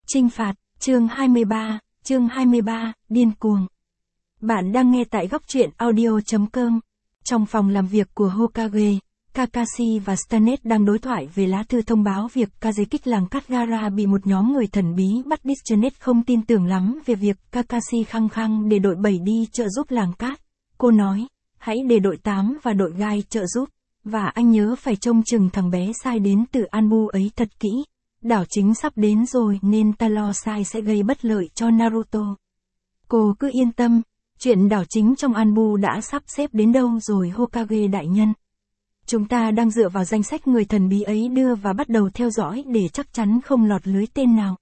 Chinh phạt, chương 23, điên cuồng. Bạn đang nghe tại góc truyện audio.com. Trong phòng làm việc của Hokage, Kakashi và Stanet đang đối thoại về lá thư thông báo việc Kazekage làng Cát Gara bị một nhóm người thần bí bắt. Stanet không tin tưởng lắm về việc Kakashi khăng khăng để đội 7 đi trợ giúp làng Cát. Cô nói, hãy để đội 8 và đội Gai trợ giúp, và anh nhớ phải trông chừng thằng bé sai đến từ Anbu ấy thật kỹ. Đảo chính sắp đến rồi nên ta lo sai sẽ gây bất lợi cho Naruto. Cô cứ yên tâm, chuyện đảo chính trong Anbu đã sắp xếp đến đâu rồi Hokage đại nhân. Chúng ta đang dựa vào danh sách người thần bí ấy đưa và bắt đầu theo dõi để chắc chắn không lọt lưới tên nào.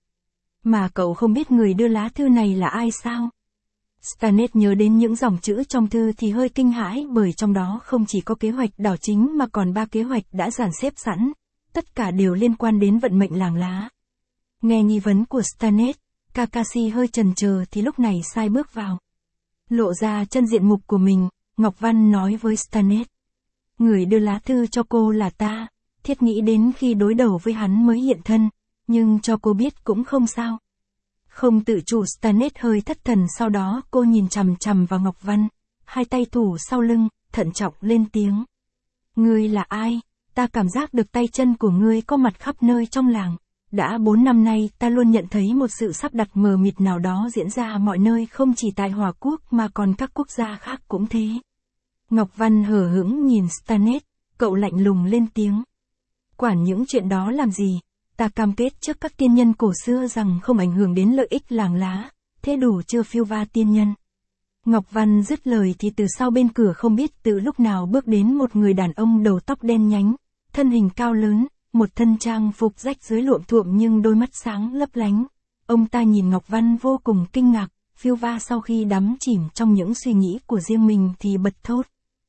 Mà cậu không biết người đưa lá thư này là ai sao? Stanet nhớ đến những dòng chữ trong thư thì hơi kinh hãi bởi trong đó không chỉ có kế hoạch đảo chính mà còn 3 kế hoạch đã dàn xếp sẵn. Tất cả đều liên quan đến vận mệnh làng lá. Nghe nghi vấn của Stanet, Kakashi hơi chần chờ thì lúc này Sai bước vào. Lộ ra chân diện mục của mình, Ngọc Văn nói với Stanet. Người đưa lá thư cho cô là ta, thiết nghĩ đến khi đối đầu với hắn mới hiện thân, nhưng cho cô biết cũng không sao. Không tự chủ Stanet hơi thất thần, sau đó cô nhìn chằm chằm vào Ngọc Văn, hai tay thủ sau lưng, thận trọng lên tiếng. Ngươi là ai? Ta cảm giác được tay chân của ngươi có mặt khắp nơi trong làng. Đã 4 năm nay ta luôn nhận thấy một sự sắp đặt mờ mịt nào đó diễn ra mọi nơi, không chỉ tại Hỏa Quốc mà còn các quốc gia khác cũng thế. Ngọc Văn hờ hững nhìn Stanet, cậu lạnh lùng lên tiếng. Quản những chuyện đó làm gì? Ta cam kết trước các tiên nhân cổ xưa rằng không ảnh hưởng đến lợi ích làng lá. Thế đủ chưa phiêu va tiên nhân? Ngọc Văn dứt lời thì từ sau bên cửa không biết từ lúc nào bước đến một người đàn ông đầu tóc đen nhánh, thân hình cao lớn, một thân trang phục rách dưới luộm thuộm nhưng đôi mắt sáng lấp lánh. Ông ta nhìn Ngọc Văn vô cùng kinh ngạc, phiêu va sau khi đắm chìm trong những suy nghĩ của riêng mình thì bật thốt.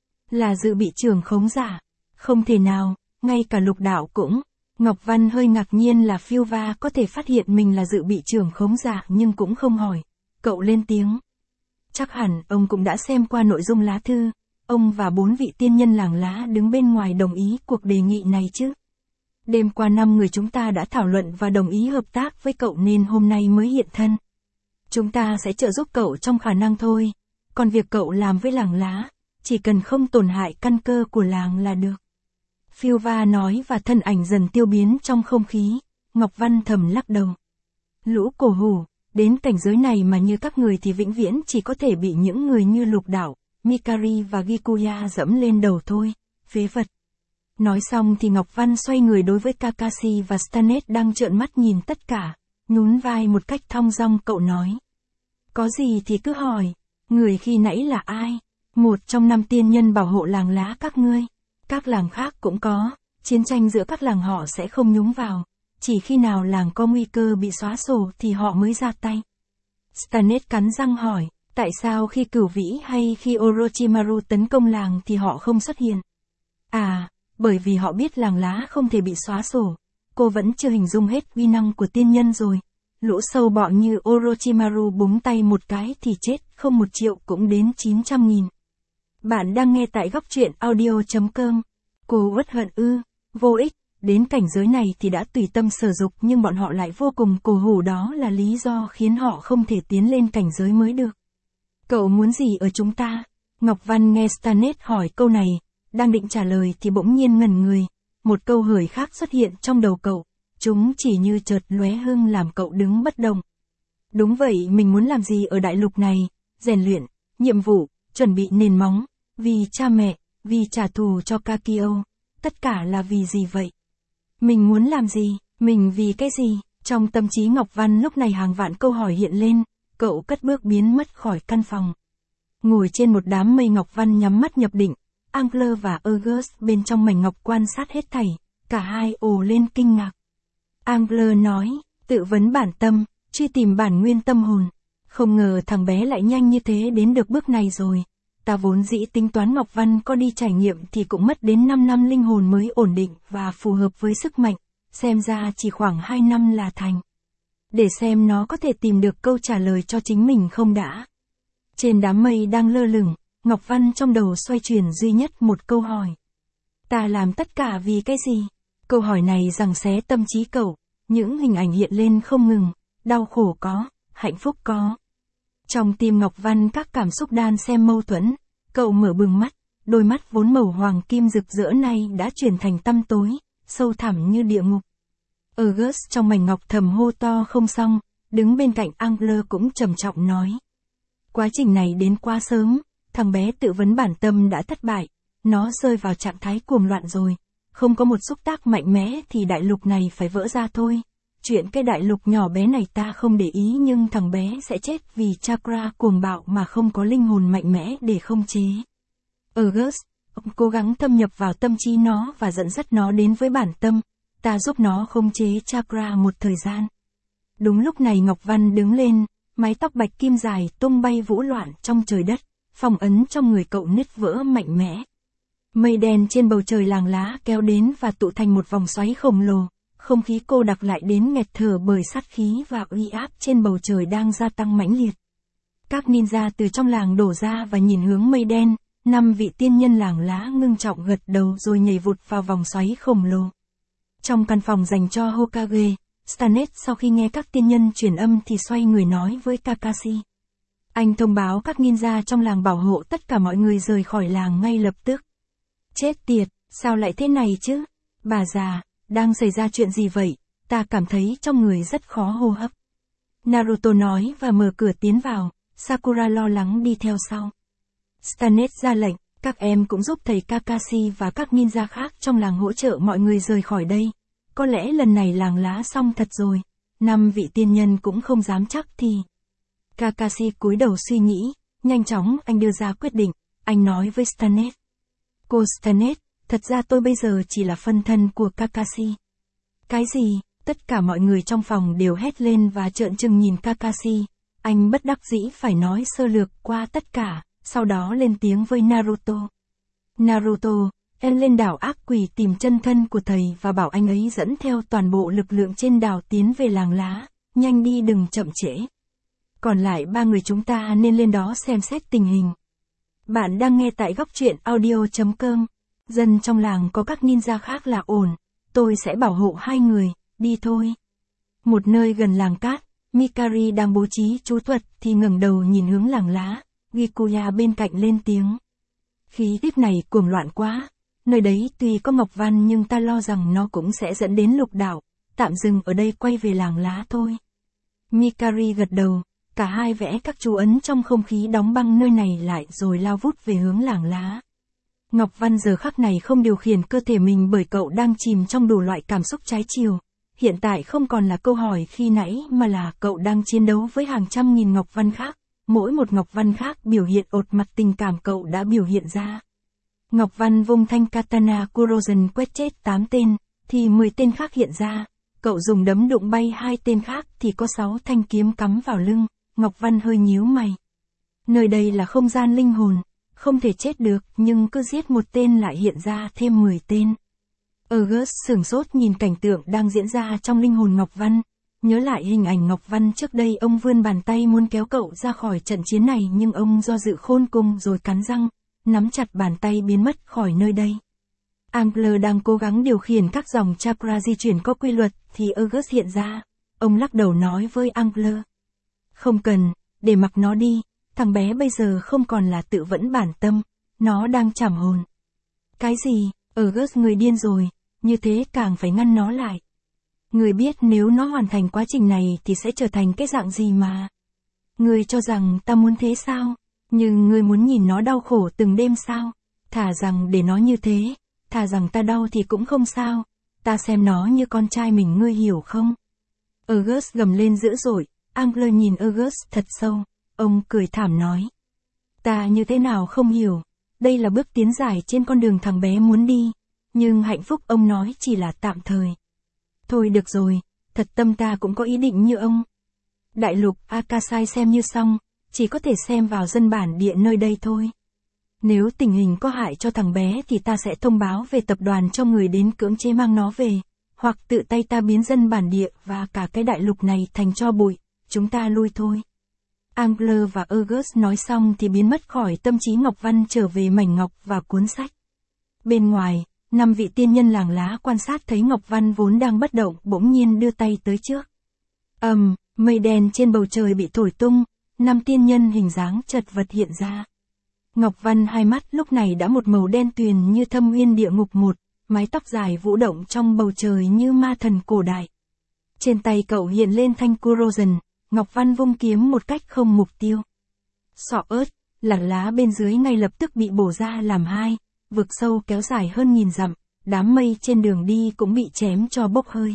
Là dự bị trưởng khống giả? Không thể nào, ngay cả Lục Đạo cũng. Ngọc Văn hơi ngạc nhiên là phiêu va có thể phát hiện mình là dự bị trưởng khống giả nhưng cũng không hỏi. Cậu lên tiếng. Chắc hẳn ông cũng đã xem qua nội dung lá thư. Ông và 4 vị tiên nhân làng lá đứng bên ngoài đồng ý cuộc đề nghị này chứ. Đêm qua 5 người chúng ta đã thảo luận và đồng ý hợp tác với cậu nên hôm nay mới hiện thân. Chúng ta sẽ trợ giúp cậu trong khả năng thôi. Còn việc cậu làm với làng lá, chỉ cần không tổn hại căn cơ của làng là được. Phiêu va nói và thân ảnh dần tiêu biến trong không khí. Ngọc Văn thầm lắc đầu. Lũ cổ hủ, đến cảnh giới này mà như các người thì vĩnh viễn chỉ có thể bị những người như Lục Đạo, Mikari và Gikuya dẫm lên đầu thôi, phế vật. Nói xong thì Ngọc Văn xoay người đối với Kakashi và Stanet đang trợn mắt nhìn tất cả, nhún vai một cách thong dong cậu nói. Có gì thì cứ hỏi, người khi nãy là ai? Một trong 5 tiên nhân bảo hộ làng lá các ngươi. Các làng khác cũng có, chiến tranh giữa các làng họ sẽ không nhúng vào, chỉ khi nào làng có nguy cơ bị xóa sổ thì họ mới ra tay. Stanet cắn răng hỏi. Tại sao khi Cửu Vĩ hay khi Orochimaru tấn công làng thì họ không xuất hiện? À, bởi vì họ biết làng lá không thể bị xóa sổ. Cô vẫn chưa hình dung hết uy năng của tiên nhân rồi. Lũ sâu bọ như Orochimaru búng tay một cái thì chết, không 1 triệu cũng đến 900.000. Bạn đang nghe tại góc truyện audio.com. Cô uất hận ư? Vô ích, đến cảnh giới này thì đã tùy tâm sở dục nhưng bọn họ lại vô cùng cổ hủ, đó là lý do khiến họ không thể tiến lên cảnh giới mới được. Cậu muốn gì ở chúng ta? Ngọc Văn nghe Stanet hỏi câu này, đang định trả lời thì bỗng nhiên ngẩn người. Một câu hời khác xuất hiện trong đầu cậu. Chúng chỉ như chợt lóe hưng làm cậu đứng bất động. Đúng vậy, mình muốn làm gì ở đại lục này? Rèn luyện, nhiệm vụ, chuẩn bị nền móng, vì cha mẹ, vì trả thù cho Kakio. Tất cả là vì gì vậy? Mình muốn làm gì? Mình vì cái gì? Trong tâm trí Ngọc Văn lúc này hàng vạn câu hỏi hiện lên. Cậu cất bước biến mất khỏi căn phòng. Ngồi trên một đám mây, Ngọc Văn nhắm mắt nhập định. Angler và August bên trong mảnh ngọc quan sát hết thảy. Cả hai ồ lên kinh ngạc. Angler nói, tự vấn bản tâm, truy tìm bản nguyên tâm hồn. Không ngờ thằng bé lại nhanh như thế đến được bước này rồi. Ta vốn dĩ tính toán Ngọc Văn có đi trải nghiệm thì cũng mất đến 5 năm linh hồn mới ổn định và phù hợp với sức mạnh. Xem ra chỉ khoảng 2 năm là thành. Để xem nó có thể tìm được câu trả lời cho chính mình không đã. Trên đám mây đang lơ lửng, Ngọc Văn trong đầu xoay chuyển duy nhất một câu hỏi. Ta làm tất cả vì cái gì? Câu hỏi này giằng xé tâm trí cậu, những hình ảnh hiện lên không ngừng. đau khổ có, hạnh phúc có. Trong tim Ngọc Văn các cảm xúc đan xen mâu thuẫn, cậu mở bừng mắt, đôi mắt vốn màu hoàng kim rực rỡ này đã chuyển thành tăm tối, sâu thẳm như địa ngục. August trong mảnh ngọc thầm hô to không xong, đứng bên cạnh Angler cũng trầm trọng nói. Quá trình này đến quá sớm, thằng bé tự vấn bản tâm đã thất bại, nó rơi vào trạng thái cuồng loạn rồi, không có một xúc tác mạnh mẽ thì đại lục này phải vỡ ra thôi. Chuyện cái đại lục nhỏ bé này ta không để ý nhưng thằng bé sẽ chết vì chakra cuồng bạo mà không có linh hồn mạnh mẽ để khống chế. August, ông cố gắng thâm nhập vào tâm trí nó và dẫn dắt nó đến với bản tâm, ta giúp nó khống chế chakra một thời gian. Đúng lúc này Ngọc Văn đứng lên, mái tóc bạch kim dài tung bay vũ loạn trong trời đất, phong ấn trong người cậu nứt vỡ mạnh mẽ. Mây đen trên bầu trời làng lá kéo đến và tụ thành một vòng xoáy khổng lồ, không khí cô đặc lại đến nghẹt thở bởi sát khí và uy áp trên bầu trời đang gia tăng mãnh liệt. Các ninja từ trong làng đổ ra và nhìn hướng mây đen, 5 vị tiên nhân làng lá ngưng trọng gật đầu rồi nhảy vụt vào vòng xoáy khổng lồ. Trong căn phòng dành cho Hokage, Stanet sau khi nghe các tiên nhân truyền âm thì xoay người nói với Kakashi. Anh thông báo các ninja trong làng bảo hộ tất cả mọi người rời khỏi làng ngay lập tức. Chết tiệt, sao lại thế này chứ? Bà già, đang xảy ra chuyện gì vậy? Ta cảm thấy trong người rất khó hô hấp. Naruto nói và mở cửa tiến vào, Sakura lo lắng đi theo sau. Stanet ra lệnh, các em cũng giúp thầy Kakashi và các ninja khác trong làng hỗ trợ mọi người rời khỏi đây. Có lẽ lần này làng lá xong thật rồi. 5 vị tiên nhân cũng không dám chắc thì. Kakashi cúi đầu suy nghĩ, nhanh chóng anh đưa ra quyết định, anh nói với Stanet. Cô Stanet, thật ra tôi bây giờ chỉ là phân thân của Kakashi. Cái gì? Tất cả mọi người trong phòng đều hét lên và trợn trừng nhìn Kakashi. Anh bất đắc dĩ phải nói sơ lược qua tất cả, sau đó lên tiếng với Naruto. Naruto, em lên đảo ác quỷ tìm chân thân của thầy và bảo anh ấy dẫn theo toàn bộ lực lượng trên đảo tiến về làng lá, nhanh đi đừng chậm trễ. Còn lại 3 người chúng ta nên lên đó xem xét tình hình. Bạn đang nghe tại góc truyện audio.com. Dân trong làng có các ninja khác là ổn, tôi sẽ bảo hộ 2 người, đi thôi. Một nơi gần làng cát, Mikari đang bố trí chú thuật thì ngẩng đầu nhìn hướng làng lá, Gikuya bên cạnh lên tiếng. Khí tiết này cuồng loạn quá, nơi đấy tuy có Ngọc Văn nhưng ta lo rằng nó cũng sẽ dẫn đến lục đảo, tạm dừng ở đây quay về làng lá thôi. Mikari gật đầu, cả hai vẽ các chú ấn trong không khí đóng băng nơi này lại rồi lao vút về hướng làng lá. Ngọc Văn giờ khắc này không điều khiển cơ thể mình bởi cậu đang chìm trong đủ loại cảm xúc trái chiều. Hiện tại không còn là câu hỏi khi nãy mà là cậu đang chiến đấu với hàng trăm nghìn Ngọc Văn khác. Mỗi một Ngọc Văn khác biểu hiện ột mặt tình cảm cậu đã biểu hiện ra. Ngọc Văn vung thanh katana Kurozen quét chết 8 tên, thì 10 tên khác hiện ra. Cậu dùng đấm đụng bay 2 tên khác thì có 6 thanh kiếm cắm vào lưng. Ngọc Văn hơi nhíu mày. Nơi đây là không gian linh hồn, không thể chết được nhưng cứ giết một tên lại hiện ra thêm 10 tên. August sửng sốt nhìn cảnh tượng đang diễn ra trong linh hồn Ngọc Văn. Nhớ lại hình ảnh Ngọc Văn trước đây ông vươn bàn tay muốn kéo cậu ra khỏi trận chiến này nhưng ông do dự khôn cùng rồi cắn răng, nắm chặt bàn tay biến mất khỏi nơi đây. Angler đang cố gắng điều khiển các dòng chakra di chuyển có quy luật thì August hiện ra. Ông lắc đầu nói với Angler. Không cần, để mặc nó đi, thằng bé bây giờ không còn là tự vẫn bản tâm, nó đang trảm hồn. Cái gì? August người điên rồi, như thế càng phải ngăn nó lại. Người biết nếu nó hoàn thành quá trình này thì sẽ trở thành cái dạng gì mà. Người cho rằng ta muốn thế sao? Nhưng người muốn nhìn nó đau khổ từng đêm sao? Thà rằng để nó như thế, thà rằng ta đau thì cũng không sao. Ta xem nó như con trai mình ngươi hiểu không? August gầm lên dữ dội, Angler nhìn August thật sâu, ông cười thảm nói. Ta như thế nào không hiểu, đây là bước tiến dài trên con đường thằng bé muốn đi, nhưng hạnh phúc ông nói chỉ là tạm thời. Thôi được rồi, thật tâm ta cũng có ý định như ông. Đại lục Akasai xem như xong, chỉ có thể xem vào dân bản địa nơi đây thôi. Nếu tình hình có hại cho thằng bé thì ta sẽ thông báo về tập đoàn cho người đến cưỡng chế mang nó về, hoặc tự tay ta biến dân bản địa và cả cái đại lục này thành tro bụi, chúng ta lui thôi. Angler và August nói xong thì biến mất khỏi tâm trí Ngọc Văn trở về mảnh ngọc và cuốn sách. Bên ngoài, 5 vị tiên nhân làng lá quan sát thấy Ngọc Văn vốn đang bất động bỗng nhiên đưa tay tới trước. Mây đen trên bầu trời bị thổi tung, 5 tiên nhân hình dáng chật vật hiện ra. Ngọc Văn hai mắt lúc này đã một màu đen tuyền như thâm uyên địa ngục một, mái tóc dài vũ động trong bầu trời như ma thần cổ đại. Trên tay cậu hiện lên thanh Kurogen, Ngọc Văn vung kiếm một cách không mục tiêu. Sọ ớt, làn lá bên dưới ngay lập tức bị bổ ra làm hai, vực sâu kéo dài hơn 1000 dặm, đám mây trên đường đi cũng bị chém cho bốc hơi.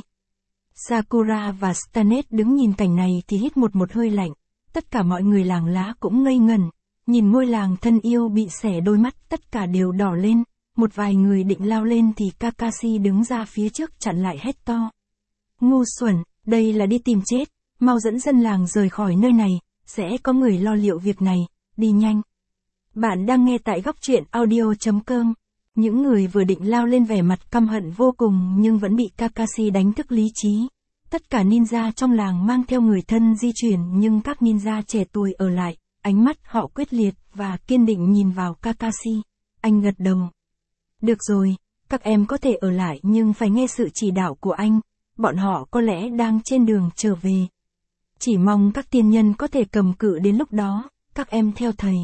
Sakura và Stanet đứng nhìn cảnh này thì hít một hơi lạnh, tất cả mọi người làng lá cũng ngây ngẩn, nhìn ngôi làng thân yêu bị xẻ đôi mắt tất cả đều đỏ lên, một vài người định lao lên thì Kakashi đứng ra phía trước chặn lại hét to. Ngu xuẩn, đây là đi tìm chết, mau dẫn dân làng rời khỏi nơi này, sẽ có người lo liệu việc này, đi nhanh. Bạn đang nghe tại góc truyện audio.com. Những người vừa định lao lên vẻ mặt căm hận vô cùng nhưng vẫn bị Kakashi đánh thức lý trí. Tất cả ninja trong làng mang theo người thân di chuyển nhưng các ninja trẻ tuổi ở lại, ánh mắt họ quyết liệt và kiên định nhìn vào Kakashi. Anh gật đầu. Được rồi, các em có thể ở lại nhưng phải nghe sự chỉ đạo của anh, bọn họ có lẽ đang trên đường trở về. Chỉ mong các tiên nhân có thể cầm cự đến lúc đó, các em theo thầy.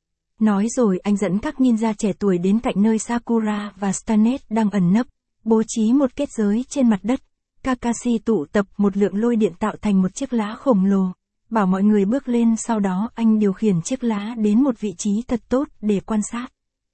Nói rồi anh dẫn các ninja trẻ tuổi đến cạnh nơi Sakura và Stanet đang ẩn nấp, bố trí một kết giới trên mặt đất. Kakashi tụ tập một lượng lôi điện tạo thành một chiếc lá khổng lồ, bảo mọi người bước lên, sau đó anh điều khiển chiếc lá đến một vị trí thật tốt để quan sát.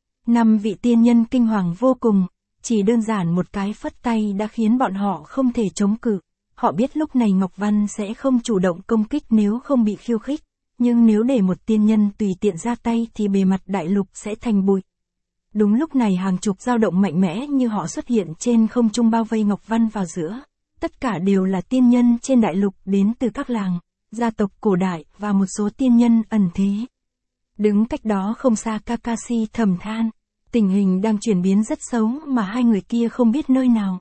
5 vị tiên nhân kinh hoàng vô cùng, chỉ đơn giản một cái phất tay đã khiến bọn họ không thể chống cự. Họ biết lúc này Ngọc Văn sẽ không chủ động công kích nếu không bị khiêu khích, nhưng nếu để một tiên nhân tùy tiện ra tay thì bề mặt đại lục sẽ thành bụi. Đúng lúc này hàng chục dao động mạnh mẽ như họ xuất hiện trên không trung bao vây Ngọc Văn vào giữa. Tất cả đều là tiên nhân trên đại lục đến từ các làng, gia tộc cổ đại và một số tiên nhân ẩn thế. Đứng cách đó không xa Kakashi thầm than, tình hình đang chuyển biến rất xấu mà hai người kia không biết nơi nào.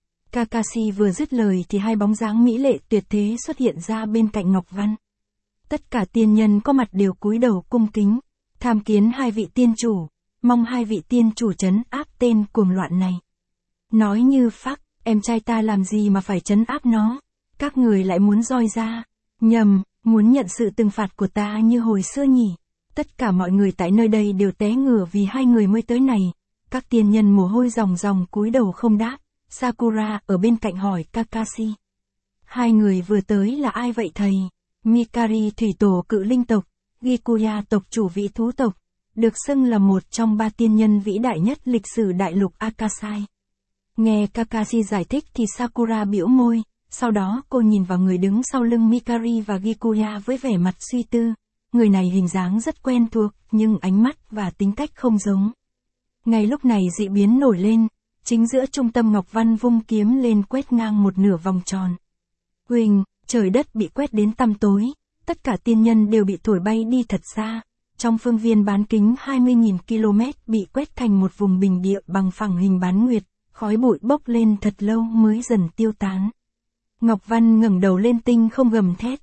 Kakashi vừa dứt lời thì hai bóng dáng mỹ lệ tuyệt thế xuất hiện ra bên cạnh Ngọc Văn. Tất cả tiên nhân có mặt đều cúi đầu cung kính, tham kiến hai vị tiên chủ, mong hai vị tiên chủ trấn áp tên cuồng loạn này. Nói như phác, em trai ta làm gì mà phải trấn áp nó, các người lại muốn roi ra, nhầm, muốn nhận sự trừng phạt của ta như hồi xưa nhỉ. Tất cả mọi người tại nơi đây đều té ngửa vì hai người mới tới này, các tiên nhân mồ hôi ròng ròng cúi đầu không đáp. Sakura ở bên cạnh hỏi Kakashi. Hai người vừa tới là ai vậy thầy? Mikari thủy tổ cự linh tộc, Gikuya tộc chủ vĩ thú tộc, được xưng là một trong 3 tiên nhân vĩ đại nhất lịch sử đại lục Akasai. Nghe Kakashi giải thích thì Sakura bĩu môi, sau đó cô nhìn vào người đứng sau lưng Mikari và Gikuya với vẻ mặt suy tư. Người này hình dáng rất quen thuộc, nhưng ánh mắt và tính cách không giống. Ngay lúc này dị biến nổi lên, chính giữa trung tâm Ngọc Văn vung kiếm lên quét ngang một nửa vòng tròn. Huỳnh, trời đất bị quét đến tăm tối, tất cả tiên nhân đều bị thổi bay đi thật xa. Trong phương viên bán kính 20.000 km bị quét thành một vùng bình địa bằng phẳng hình bán nguyệt, khói bụi bốc lên thật lâu mới dần tiêu tán. Ngọc Văn ngẩng đầu lên tinh không gầm thét.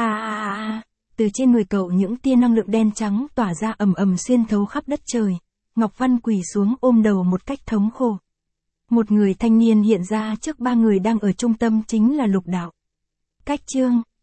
Từ trên người cậu những tia năng lượng đen trắng tỏa ra ầm ầm xuyên thấu khắp đất trời. Ngọc Văn quỳ xuống ôm đầu một cách thống khổ. Một người thanh niên hiện ra trước 3 người đang ở trung tâm chính là Lục Đạo. Cách chương